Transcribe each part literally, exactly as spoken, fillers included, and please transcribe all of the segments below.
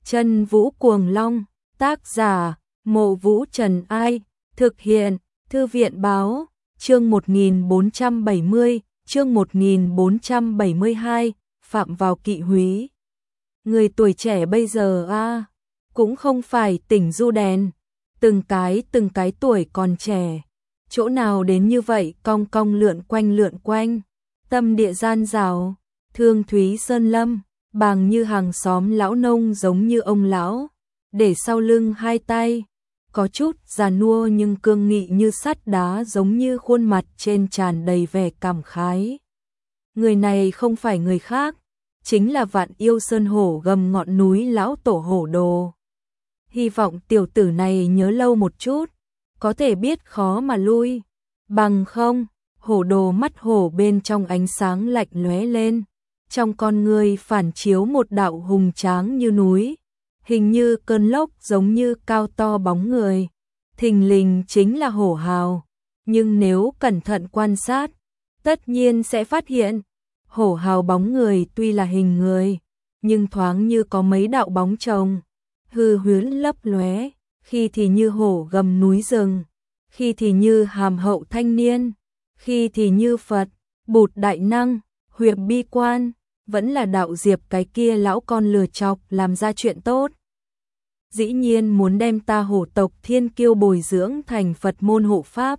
Chân Vũ Cuồng Long, tác giả, Mộ Vũ Trần Ai, thực hiện, Thư viện báo, chương một nghìn bốn trăm bảy mươi, chương một nghìn bốn trăm bảy mươi hai, phạm vào kỵ húy. Người tuổi trẻ bây giờ a à, cũng không phải tỉnh du đèn, từng cái từng cái tuổi còn trẻ, chỗ nào đến như vậy cong cong lượn quanh lượn quanh, tâm địa gian rào, thương thúy sơn lâm, bàng như hàng xóm lão nông giống như ông lão, để sau lưng hai tay, có chút già nua nhưng cương nghị như sắt đá giống như khuôn mặt trên tràn đầy vẻ cảm khái. Người này không phải người khác, chính là Vạn Yêu Sơn Hổ gầm ngọn núi lão tổ Hổ Đồ. Hy vọng tiểu tử này nhớ lâu một chút, có thể biết khó mà lui, bằng không, Hổ Đồ mắt hổ bên trong ánh sáng lạnh lóe lên, trong con người phản chiếu một đạo hùng tráng như núi, hình như cơn lốc giống như cao to bóng người, thình lình chính là Hổ Hào, nhưng nếu cẩn thận quan sát, tất nhiên sẽ phát hiện, Hổ Hào bóng người tuy là hình người, nhưng thoáng như có mấy đạo bóng chồng, hư huyễn lấp lóe, khi thì như hổ gầm núi rừng, khi thì như hàm hậu thanh niên, khi thì như Phật, Bụt đại năng, Huyệt bi quan, vẫn là đạo Diệp cái kia lão con lừa chọc làm ra chuyện tốt. Dĩ nhiên muốn đem ta hổ tộc thiên kiêu bồi dưỡng thành Phật môn hộ pháp.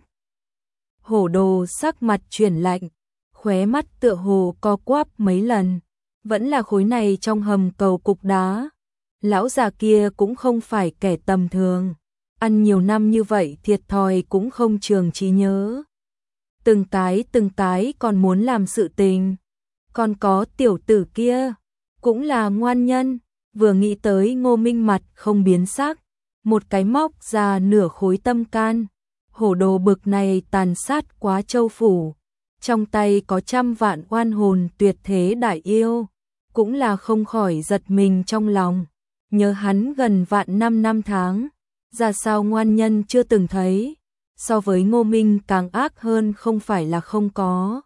Hổ Đồ sắc mặt chuyển lạnh, khóe mắt tựa hồ co quắp mấy lần, vẫn là khối này trong hầm cầu cục đá. Lão già kia cũng không phải kẻ tầm thường, ăn nhiều năm như vậy thiệt thòi cũng không trường trí nhớ. Từng cái từng cái còn muốn làm sự tình, còn có tiểu tử kia, cũng là ngoan nhân, vừa nghĩ tới Ngô Minh mặt không biến sắc, một cái móc ra nửa khối tâm can, Hổ Đồ bực này tàn sát quá châu phủ, trong tay có trăm vạn oan hồn tuyệt thế đại yêu, cũng là không khỏi giật mình trong lòng. Nhớ hắn gần vạn năm năm tháng, ra sao ngoan nhân chưa từng thấy, so với Ngô Minh càng ác hơn không phải là không có.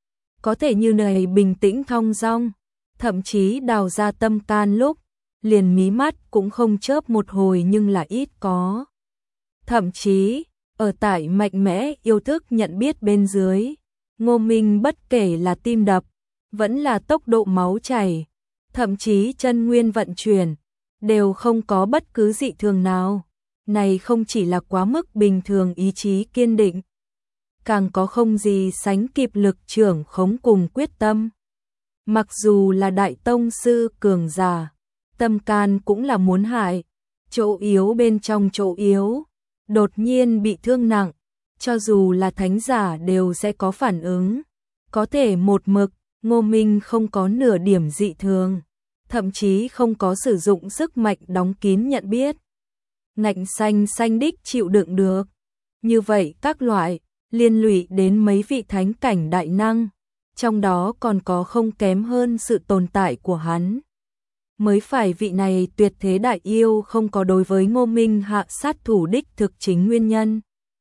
Có thể như này bình tĩnh thong dong, thậm chí đào ra tâm can lúc, liền mí mắt cũng không chớp một hồi nhưng là ít có. Thậm chí, ở tại mạnh mẽ yêu thức nhận biết bên dưới, Ngô Minh bất kể là tim đập, vẫn là tốc độ máu chảy, thậm chí chân nguyên vận chuyển, đều không có bất cứ dị thường nào. Này không chỉ là quá mức bình thường ý chí kiên định, càng có không gì sánh kịp lực trưởng khống cùng quyết tâm. Mặc dù là đại tông sư cường giả, tâm can cũng là muốn hại, chỗ yếu bên trong chỗ yếu, đột nhiên bị thương nặng, cho dù là thánh giả đều sẽ có phản ứng. Có thể một mực, Ngô Minh không có nửa điểm dị thường, thậm chí không có sử dụng sức mạnh đóng kín nhận biết. Ngạnh xanh xanh đích chịu đựng được. Như vậy các loại, liên lụy đến mấy vị thánh cảnh đại năng, trong đó còn có không kém hơn sự tồn tại của hắn. Mới phải vị này tuyệt thế đại yêu không có đối với Ngô Minh hạ sát thủ đích thực chính nguyên nhân.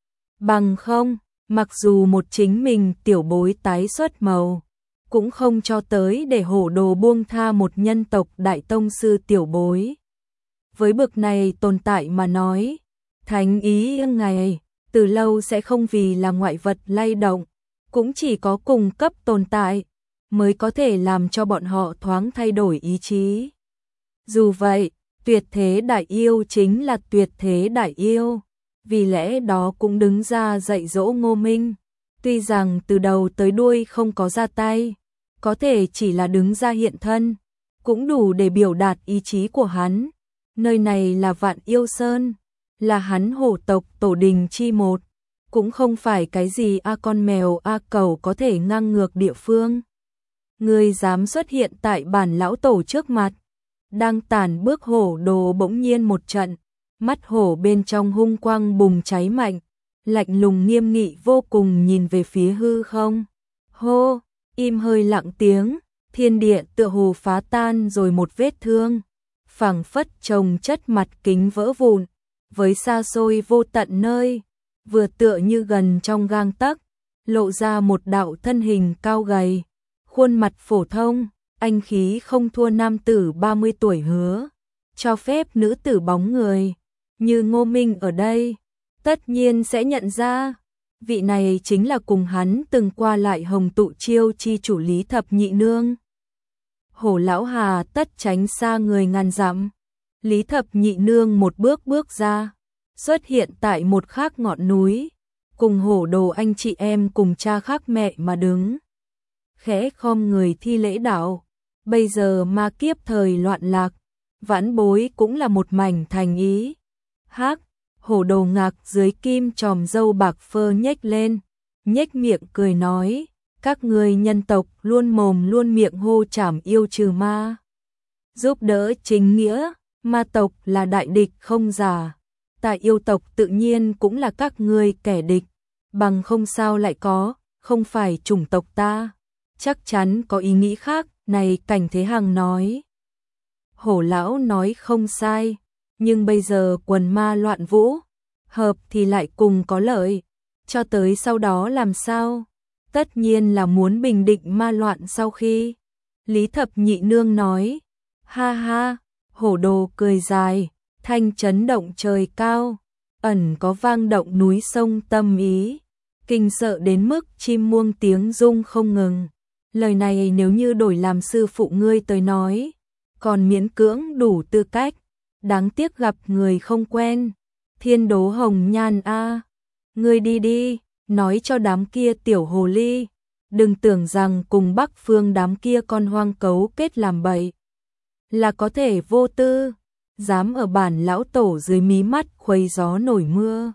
Bằng không, mặc dù một chính mình tiểu bối tái xuất màu, cũng không cho tới để Hổ Đồ buông tha một nhân tộc đại tông sư tiểu bối. Với bực này tồn tại mà nói, thánh ý ngày, từ lâu sẽ không vì là ngoại vật lay động, cũng chỉ có cùng cấp tồn tại, mới có thể làm cho bọn họ thoáng thay đổi ý chí. Dù vậy, tuyệt thế đại yêu chính là tuyệt thế đại yêu, vì lẽ đó cũng đứng ra dạy dỗ Ngô Minh, tuy rằng từ đầu tới đuôi không có ra tay, có thể chỉ là đứng ra hiện thân, cũng đủ để biểu đạt ý chí của hắn. Nơi này là Vạn Yêu Sơn, là hắn hổ tộc tổ đình chi một, cũng không phải cái gì a con mèo a cẩu có thể ngang ngược địa phương. Ngươi dám xuất hiện tại bản lão tổ trước mặt, đang tản bước Hổ Đồ bỗng nhiên một trận, mắt hổ bên trong hung quang bùng cháy mạnh, lạnh lùng nghiêm nghị vô cùng nhìn về phía hư không. Hô, im hơi lặng tiếng, thiên địa tựa hồ phá tan rồi một vết thương, phảng phất chồng chất mặt kính vỡ vụn, với xa xôi vô tận nơi, vừa tựa như gần trong gang tấc, lộ ra một đạo thân hình cao gầy, khuôn mặt phổ thông, anh khí không thua nam tử ba mươi tuổi Hứa cho phép nữ tử bóng người, như Ngô Minh ở đây, tất nhiên sẽ nhận ra, vị này chính là cùng hắn từng qua lại Hồng Tụ Chiêu chi chủ Lý Thập Nhị Nương. Hổ lão hà tất tránh xa người ngàn dặm, Lý Thập Nhị Nương một bước bước ra, xuất hiện tại một khác ngọn núi, cùng Hổ Đồ anh chị em cùng cha khác mẹ mà đứng. Khẽ khom người thi lễ đạo, bây giờ ma kiếp thời loạn lạc, vãn bối cũng là một mảnh thành ý. Hắc, Hổ Đồ ngạc dưới kim tròm râu bạc phơ nhếch lên, nhếch miệng cười nói, các người nhân tộc luôn mồm luôn miệng hô trảm yêu trừ ma. Giúp đỡ chính nghĩa, ma tộc là đại địch không giả, tại yêu tộc tự nhiên cũng là các ngươi kẻ địch, bằng không sao lại có, không phải chủng tộc ta, chắc chắn có ý nghĩ khác, này Cảnh Thế Hằng nói. Hổ lão nói không sai, nhưng bây giờ quần ma loạn vũ, hợp thì lại cùng có lợi, cho tới sau đó làm sao? Tất nhiên là muốn bình định ma loạn sau khi. Lý Thập Nhị Nương nói, ha ha, Hổ Đồ cười dài, thanh chấn động trời cao, ẩn có vang động núi sông tâm ý, kinh sợ đến mức chim muông tiếng rung không ngừng. Lời này nếu như đổi làm sư phụ ngươi tới nói, còn miễn cưỡng đủ tư cách, đáng tiếc gặp người không quen. Thiên Đố Hồng Nhan a, ngươi đi đi, nói cho đám kia tiểu hồ ly, đừng tưởng rằng cùng Bắc Phương đám kia con hoang cấu kết làm bậy là có thể vô tư, dám ở bản lão tổ dưới mí mắt khuấy gió nổi mưa.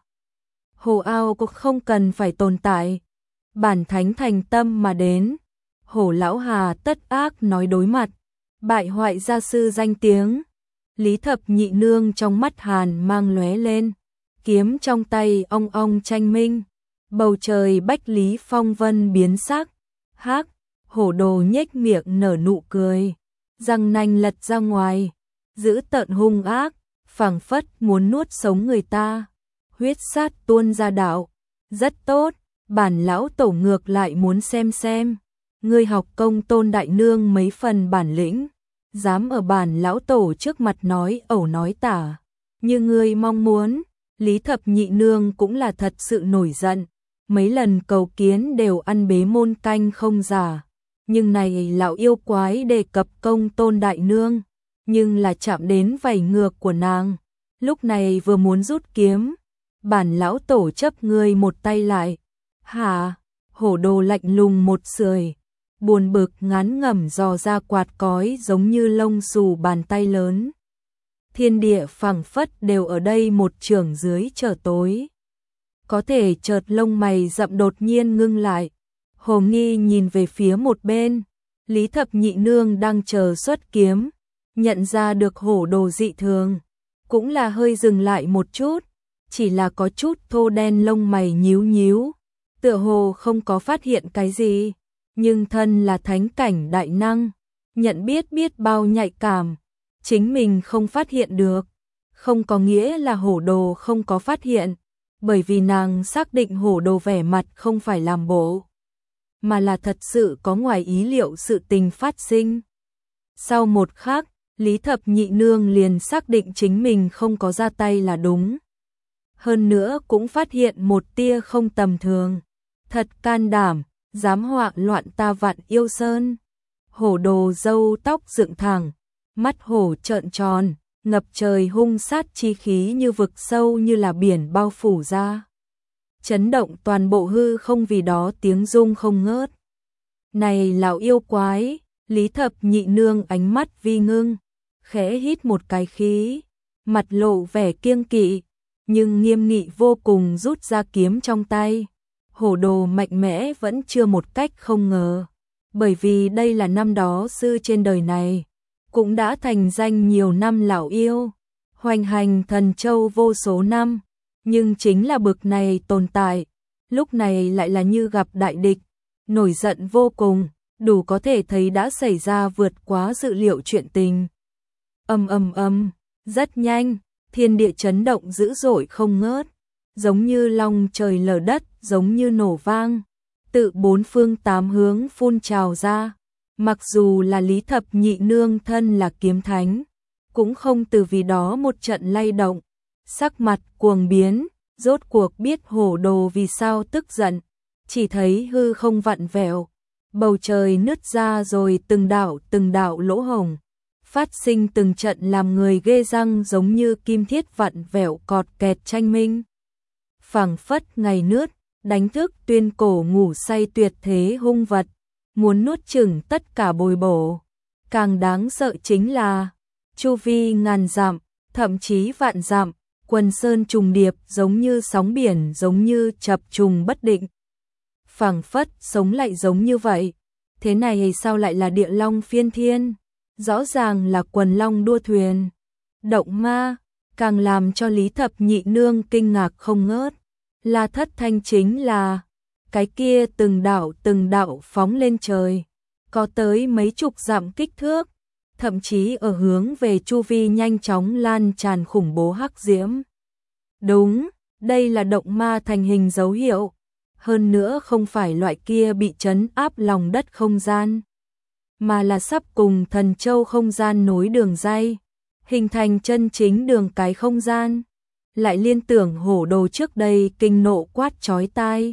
Hồ ao cũng không cần phải tồn tại, bản thánh thành tâm mà đến. Hổ lão hà tất ác nói đối mặt, bại hoại gia sư danh tiếng. Lý Thập Nhị Nương trong mắt hàn mang lóe lên, kiếm trong tay ong ong tranh minh, bầu trời bách lý phong vân biến sắc. Hắc, Hổ Đồ nhếch miệng nở nụ cười, răng nanh lật ra ngoài, giữ tợn hung ác, phảng phất muốn nuốt sống người ta, huyết sát tuôn ra đạo. Rất tốt, bản lão tổ ngược lại muốn xem xem, ngươi học công Tôn đại nương mấy phần bản lĩnh, dám ở bản lão tổ trước mặt nói ẩu nói tả, như ngươi mong muốn. Lý Thập Nhị Nương cũng là thật sự nổi giận, mấy lần cầu kiến đều ăn bế môn canh không giả, nhưng này lão yêu quái đề cập công Tôn đại nương, nhưng là chạm đến vảy ngược của nàng, lúc này vừa muốn rút kiếm, bản lão tổ chấp ngươi một tay lại. Hả? Hổ Đồ lạnh lùng một sưởi, buồn bực ngán ngẩm dò ra quạt cói giống như lông xù bàn tay lớn. Thiên địa phảng phất đều ở đây một chưởng dưới trở tối. Có thể chợt lông mày rậm đột nhiên ngưng lại. Hồ Nghi nhìn về phía một bên, Lý Thập Nhị Nương đang chờ xuất kiếm, nhận ra được Hổ Đồ dị thường, cũng là hơi dừng lại một chút, chỉ là có chút thô đen lông mày nhíu nhíu, tựa hồ không có phát hiện cái gì, nhưng thân là thánh cảnh đại năng, nhận biết biết bao nhạy cảm, chính mình không phát hiện được, không có nghĩa là Hổ Đồ không có phát hiện, bởi vì nàng xác định Hổ Đồ vẻ mặt không phải làm bộ, mà là thật sự có ngoài ý liệu sự tình phát sinh. Sau một khắc, Lý Thập Nhị Nương liền xác định chính mình không có ra tay là đúng. Hơn nữa cũng phát hiện một tia không tầm thường, thật can đảm, dám họa loạn ta Vạn Yêu Sơn. Hổ Đồ râu tóc dựng thẳng, mắt hổ trợn tròn, ngập trời hung sát chi khí như vực sâu như là biển bao phủ ra, chấn động toàn bộ hư không, vì đó tiếng rung không ngớt. Này lão yêu quái, Lý Thập Nhị Nương ánh mắt vi ngưng, khẽ hít một cái khí, mặt lộ vẻ kiêng kỵ, nhưng nghiêm nghị vô cùng rút ra kiếm trong tay. Hổ Đồ mạnh mẽ vẫn chưa một cách không ngờ, bởi vì đây là năm đó sư trên đời này, cũng đã thành danh nhiều năm lão yêu, hoành hành thần châu vô số năm, nhưng chính là bực này tồn tại, lúc này lại là như gặp đại địch, nổi giận vô cùng, đủ có thể thấy đã xảy ra vượt quá dự liệu chuyện tình. Ầm ầm ầm, rất nhanh, thiên địa chấn động dữ dội không ngớt, giống như long trời lở đất, giống như nổ vang, tự bốn phương tám hướng phun trào ra. Mặc dù là Lý Thập Nhị Nương thân là kiếm thánh, cũng không từ vì đó một trận lay động, sắc mặt cuồng biến, rốt cuộc biết hổ đồ vì sao tức giận, chỉ thấy hư không vặn vẹo, bầu trời nứt ra rồi từng đạo từng đạo lỗ hổng, phát sinh từng trận làm người ghê răng giống như kim thiết vặn vẹo cọt kẹt tranh minh. Phảng phất ngày nứt, đánh thức tuyên cổ ngủ say tuyệt thế hung vật, muốn nuốt chửng tất cả bồi bổ. Càng đáng sợ chính là, chu vi ngàn dặm, thậm chí vạn dặm, quần sơn trùng điệp giống như sóng biển giống như chập trùng bất định. Phảng phất sống lại giống như vậy, thế này sao lại là địa long phiên thiên? Rõ ràng là quần long đua thuyền. Động ma, càng làm cho Lý Thập Nhị Nương kinh ngạc không ngớt. La Thất Thanh chính là, cái kia từng đạo từng đạo phóng lên trời, có tới mấy chục dặm kích thước, thậm chí ở hướng về chu vi nhanh chóng lan tràn khủng bố hắc diễm. Đúng, đây là động ma thành hình dấu hiệu, hơn nữa không phải loại kia bị trấn áp lòng đất không gian, mà là sắp cùng thần châu không gian nối đường ray, hình thành chân chính đường cái không gian. Lại liên tưởng hổ đồ trước đây kinh nộ quát chói tai,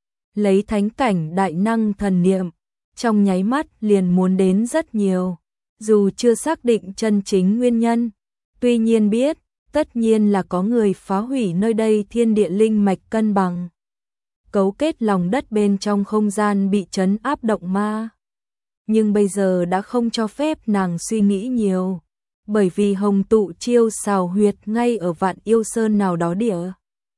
lấy thánh cảnh đại năng thần niệm, trong nháy mắt liền muốn đến rất nhiều, dù chưa xác định chân chính nguyên nhân, tuy nhiên biết, tất nhiên là có người phá hủy nơi đây thiên địa linh mạch cân bằng, cấu kết lòng đất bên trong không gian bị trấn áp động ma. Nhưng bây giờ đã không cho phép nàng suy nghĩ nhiều, bởi vì hồng tụ chiêu xào huyệt ngay ở Vạn Yêu Sơn nào đó địa.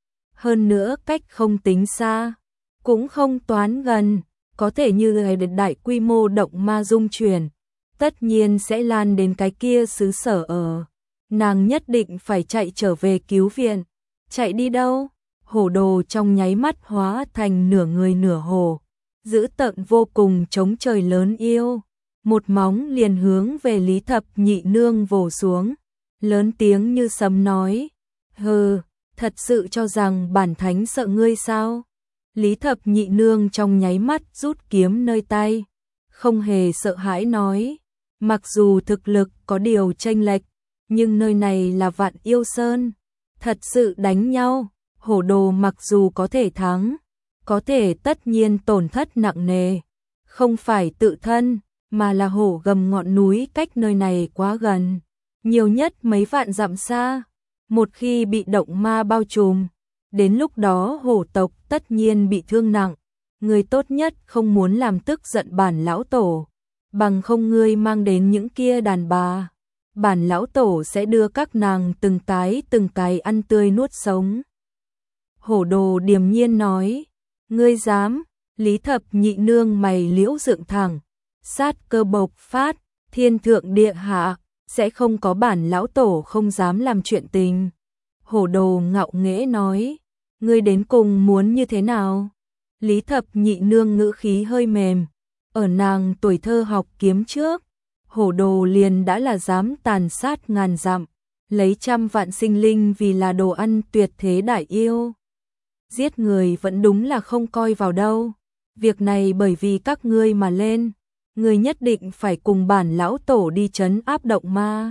Hơn nữa cách không tính xa, cũng không toán gần, có thể như đại quy mô động ma dung chuyển, tất nhiên sẽ lan đến cái kia xứ sở ở. Nàng nhất định phải chạy trở về cứu viện. Chạy đi đâu? Hổ đồ trong nháy mắt hóa thành nửa người nửa hổ, dữ tợn vô cùng chống trời lớn yêu. Một móng liền hướng về Lý Thập Nhị Nương vồ xuống, lớn tiếng như sấm nói, hừ, thật sự cho rằng bản thánh sợ ngươi sao? Lý Thập Nhị Nương trong nháy mắt rút kiếm nơi tay, không hề sợ hãi nói, mặc dù thực lực có điều chênh lệch, nhưng nơi này là Vạn Yêu Sơn, thật sự đánh nhau, hổ đồ mặc dù có thể thắng, có thể tất nhiên tổn thất nặng nề, không phải tự thân, mà là hổ gầm ngọn núi cách nơi này quá gần, nhiều nhất mấy vạn dặm xa. Một khi bị động ma bao trùm, đến lúc đó hổ tộc tất nhiên bị thương nặng. Người tốt nhất không muốn làm tức giận bản lão tổ, bằng không ngươi mang đến những kia đàn bà, bản lão tổ sẽ đưa các nàng từng cái từng cái ăn tươi nuốt sống. Hổ đồ điềm nhiên nói, ngươi dám? Lý Thập Nhị Nương mày liễu dựng thẳng, sát cơ bộc phát, thiên thượng địa hạ, sẽ không có bản lão tổ không dám làm chuyện tình. Hổ đồ ngạo nghễ nói, ngươi đến cùng muốn như thế nào? Lý Thập Nhị Nương ngữ khí hơi mềm, ở nàng tuổi thơ học kiếm trước, hổ đồ liền đã là dám tàn sát ngàn dặm, lấy trăm vạn sinh linh vì là đồ ăn tuyệt thế đại yêu. Giết người vẫn đúng là không coi vào đâu, việc này bởi vì các ngươi mà lên. Người nhất định phải cùng bản lão tổ đi trấn áp động ma.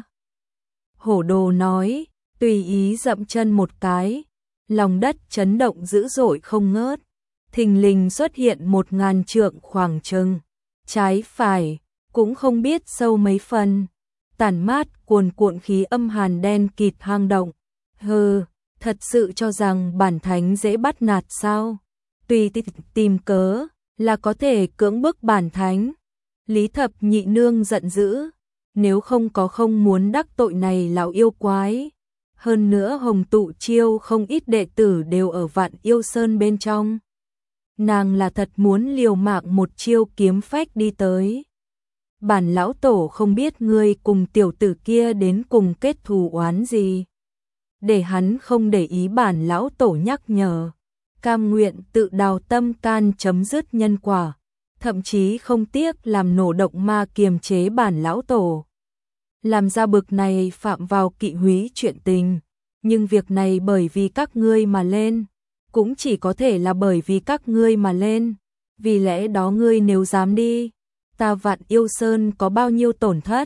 Hổ đồ nói, tùy ý dậm chân một cái, lòng đất chấn động dữ dội không ngớt, thình lình xuất hiện một ngàn trượng khoảng chừng, trái phải, cũng không biết sâu mấy phần, tản mát cuồn cuộn khí âm hàn đen kịt hang động. Hừ, thật sự cho rằng bản thánh dễ bắt nạt sao? Tùy tìm cớ, là có thể cưỡng bức bản thánh. Lý Thập Nhị Nương giận dữ, nếu không có không muốn đắc tội này lão yêu quái. Hơn nữa hồng tụ chiêu không ít đệ tử đều ở Vạn Yêu Sơn bên trong. Nàng là thật muốn liều mạng một chiêu kiếm phách đi tới. Bản lão tổ không biết ngươi cùng tiểu tử kia đến cùng kết thù oán gì. Để hắn không để ý bản lão tổ nhắc nhở. Cam nguyện tự đào tâm can chấm dứt nhân quả. Thậm chí không tiếc làm nổ động ma kiềm chế bản lão tổ. Làm ra bực này phạm vào kỵ húy chuyện tình. Nhưng việc này bởi vì các ngươi mà lên. Cũng chỉ có thể là bởi vì các ngươi mà lên. Vì lẽ đó ngươi nếu dám đi, ta Vạn Yêu Sơn có bao nhiêu tổn thất,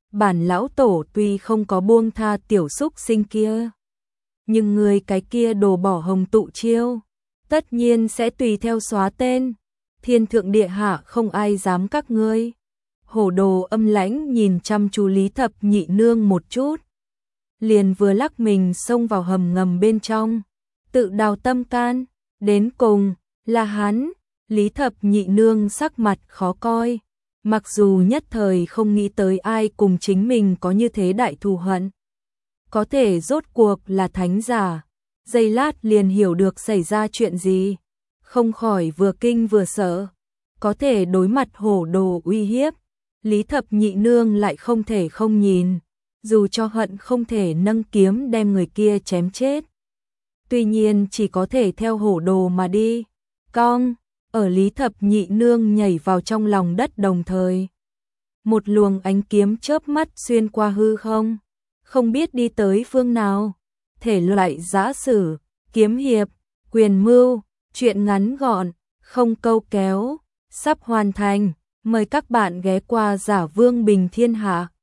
bản lão tổ tuy không có buông tha tiểu xúc sinh kia, nhưng người cái kia đồ bỏ hồng tụ chiêu, tất nhiên sẽ tùy theo xóa tên, thiên thượng địa hạ không ai dám các ngươi. Hổ đồ âm lãnh nhìn chăm chú Lý Thập Nhị Nương một chút, liền vừa lắc mình xông vào hầm ngầm bên trong, tự đào tâm can, đến cùng là hắn. Lý Thập Nhị Nương sắc mặt khó coi, mặc dù nhất thời không nghĩ tới ai cùng chính mình có như thế đại thù hận. Có thể rốt cuộc là thánh giả, giây lát liền hiểu được xảy ra chuyện gì, không khỏi vừa kinh vừa sợ, có thể đối mặt hổ đồ uy hiếp, Lý Thập Nhị Nương lại không thể không nhìn, dù cho hận không thể nâng kiếm đem người kia chém chết. Tuy nhiên chỉ có thể theo hổ đồ mà đi, cong, ở Lý Thập Nhị Nương nhảy vào trong lòng đất đồng thời. Một luồng ánh kiếm chớp mắt xuyên qua hư không, không biết đi tới phương nào, thể loại giã sử, kiếm hiệp, quyền mưu, chuyện ngắn gọn, không câu kéo, sắp hoàn thành, mời các bạn ghé qua Giả Vương Bình Thiên Hạ.